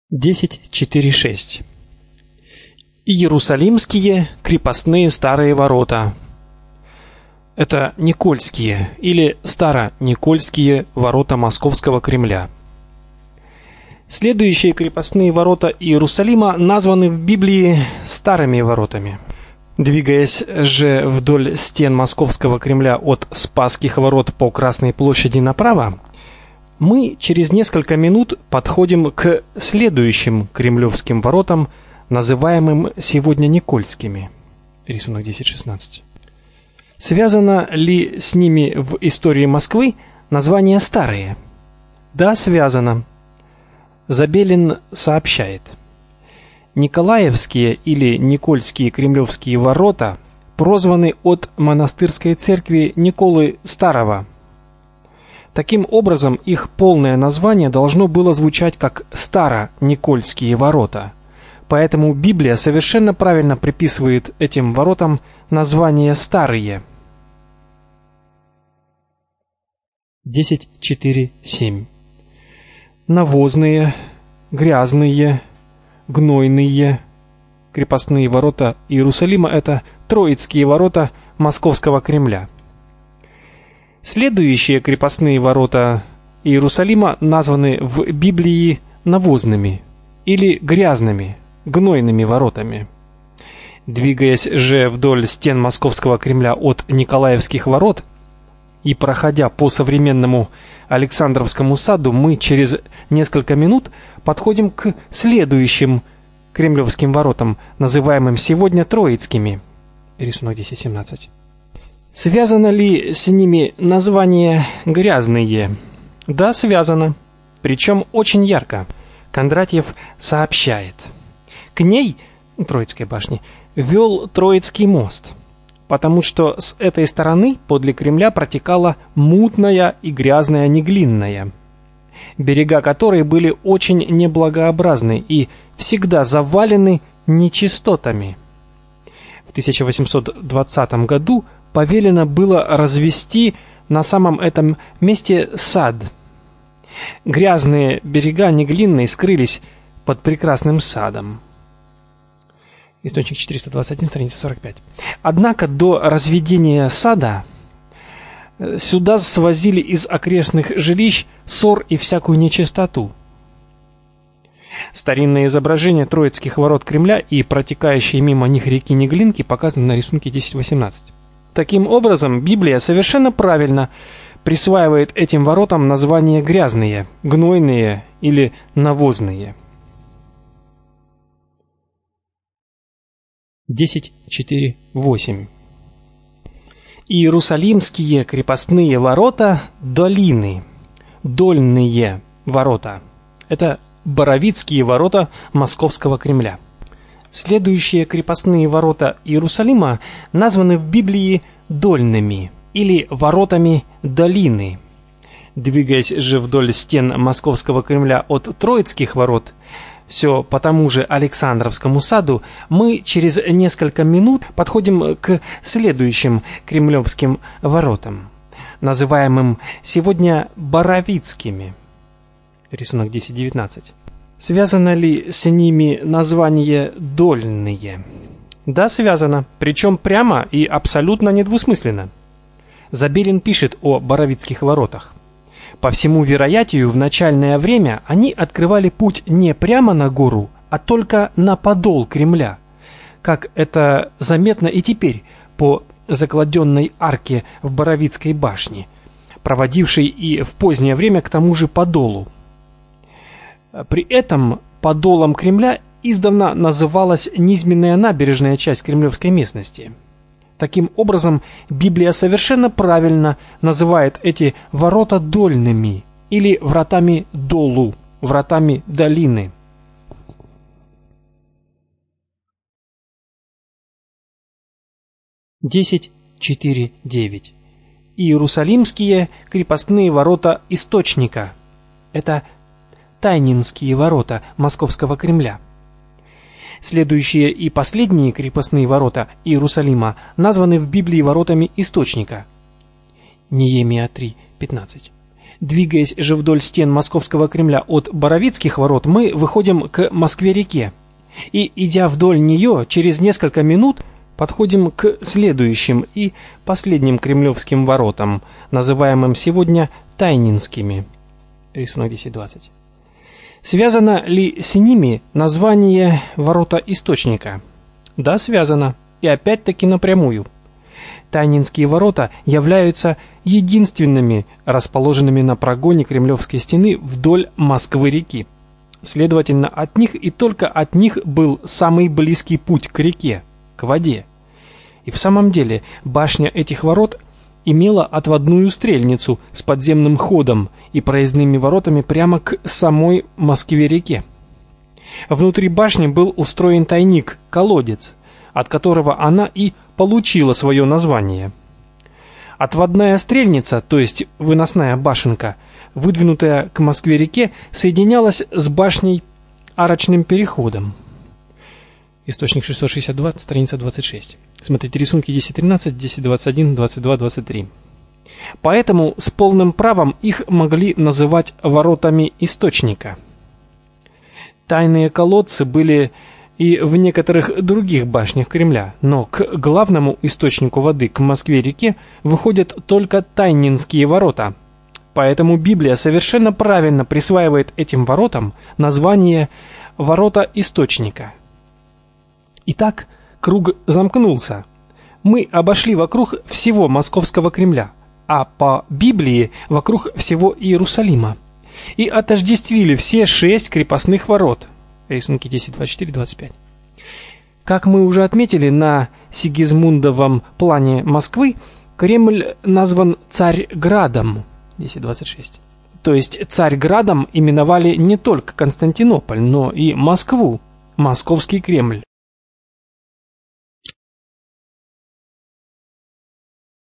10.4.6. Иерусалимские крепостные старые ворота. Это Никольские или Староникольские ворота Московского Кремля. Следующие крепостные ворота Иерусалима названы в Библии Старыми воротами. Двигаясь же вдоль стен Московского Кремля от Спасских ворот по Красной площади направо, мы через несколько минут подходим к следующим кремлевским воротам, называемым сегодня Никольскими. Рисунок 10.16. Связано ли с ними в истории Москвы название старые? Да, связано. Забелин сообщает: Николаевские или Никольские кремлевские ворота прозваны от монастырской церкви Николы Старого. Таким образом, их полное название должно было звучать как Староникольские ворота. Поэтому Библия совершенно правильно приписывает этим воротам название старые. 10.4.7. Навозные, грязные, гнойные крепостные ворота Иерусалима — это Троицкие ворота Московского Кремля. Следующие крепостные ворота Иерусалима названы в Библии навозными или грязными, гнойными воротами. Двигаясь же вдоль стен Московского Кремля от Николаевских ворот и проходя по современному Александровскому саду, мы через несколько минут подходим к следующим кремлевским воротам, называемым сегодня Троицкими. Рисунок 10.17. Связано ли с ними название «грязные»? Да, связано. Причем очень ярко. Кондратьев сообщает: к ней, Троицкой башне, вел Троицкий мост, потому что с этой стороны подле Кремля протекала мутная и грязная Неглинная, берега которой были очень неблагообразны и всегда завалены нечистотами. В 1820 году повелено было развести на самом этом месте сад. Грязные берега Неглинной скрылись под прекрасным садом. Источник 421, страница 45. Однако до разведения сада сюда свозили из окрестных жилищ ссор и всякую нечистоту. Старинное изображение Троицких ворот Кремля и протекающей мимо них реки Неглинки показаны на рисунке 10.18. Таким образом, Библия совершенно правильно присваивает этим воротам название грязные, гнойные или навозные. 10.4.8. Иерусалимские крепостные ворота долины, дольные ворота. Это Боровицкие ворота Московского Кремля. Следующие крепостные ворота Иерусалима названы в Библии дольными или воротами долины. Двигаясь же вдоль стен Московского Кремля от Троицких ворот, все по тому же Александровскому саду, мы через несколько минут подходим к следующим кремлевским воротам, называемым сегодня Боровицкими. Рисунок 10.19. Связано ли с ними название «дольные»? Да, связано, причем прямо и абсолютно недвусмысленно. Забелин пишет о Боровицких воротах: по всему вероятию, в начальное время они открывали путь не прямо на гору, а только на подол Кремля, как это заметно и теперь по закладенной арке в Боровицкой башне, проводившей и в позднее время к тому же подолу. При этом подолом Кремля издавна называлась низменная набережная часть кремлевской местности. Таким образом, Библия совершенно правильно называет эти ворота дольными или вратами долу, вратами долины. Десять 4.9. Иерусалимские крепостные ворота Источника. Это Тайнинские ворота Московского Кремля. Следующие и последние крепостные ворота Иерусалима названы в Библии воротами Источника. Неемия 3.15. Двигаясь же вдоль стен Московского Кремля от Боровицких ворот, мы выходим к Москве-реке. И, идя вдоль нее, через несколько минут подходим к следующим и последним кремлевским воротам, называемым сегодня Тайнинскими. Рисунок 10.20. Связано ли с ними название ворота Источника? Да, связано. И опять-таки напрямую. Тайнинские ворота являются единственными расположенными на прогоне Кремлевской стены вдоль Москвы-реки. Следовательно, от них и только от них был самый близкий путь к реке, к воде. И в самом деле башня этих ворот имела отводную стрельницу с подземным ходом и проездными воротами прямо к самой Москве-реке. Внутри башни был устроен тайник, колодец, от которого она и получила свое название. Отводная стрельница, то есть выносная башенка, выдвинутая к Москве-реке, соединялась с башней арочным переходом. Источник 662, страница 26. Смотрите рисунки 10.13, 10.21, 22.23. Поэтому с полным правом их могли называть воротами Источника. Тайные колодцы были и в некоторых других башнях Кремля, но к главному источнику воды, к Москве-реке, выходят только Тайнинские ворота. Поэтому Библия совершенно правильно присваивает этим воротам название «Ворота Источника». Итак, круг замкнулся. Мы обошли вокруг всего Московского Кремля, а по Библии вокруг всего Иерусалима, и отождествили все 6 крепостных ворот. Рисунки 10, 24, 25. Как мы уже отметили, на Сигизмундовом плане Москвы Кремль назван Царьградом. 10.26. То есть Царьградом именовали не только Константинополь, но и Москву, Московский Кремль.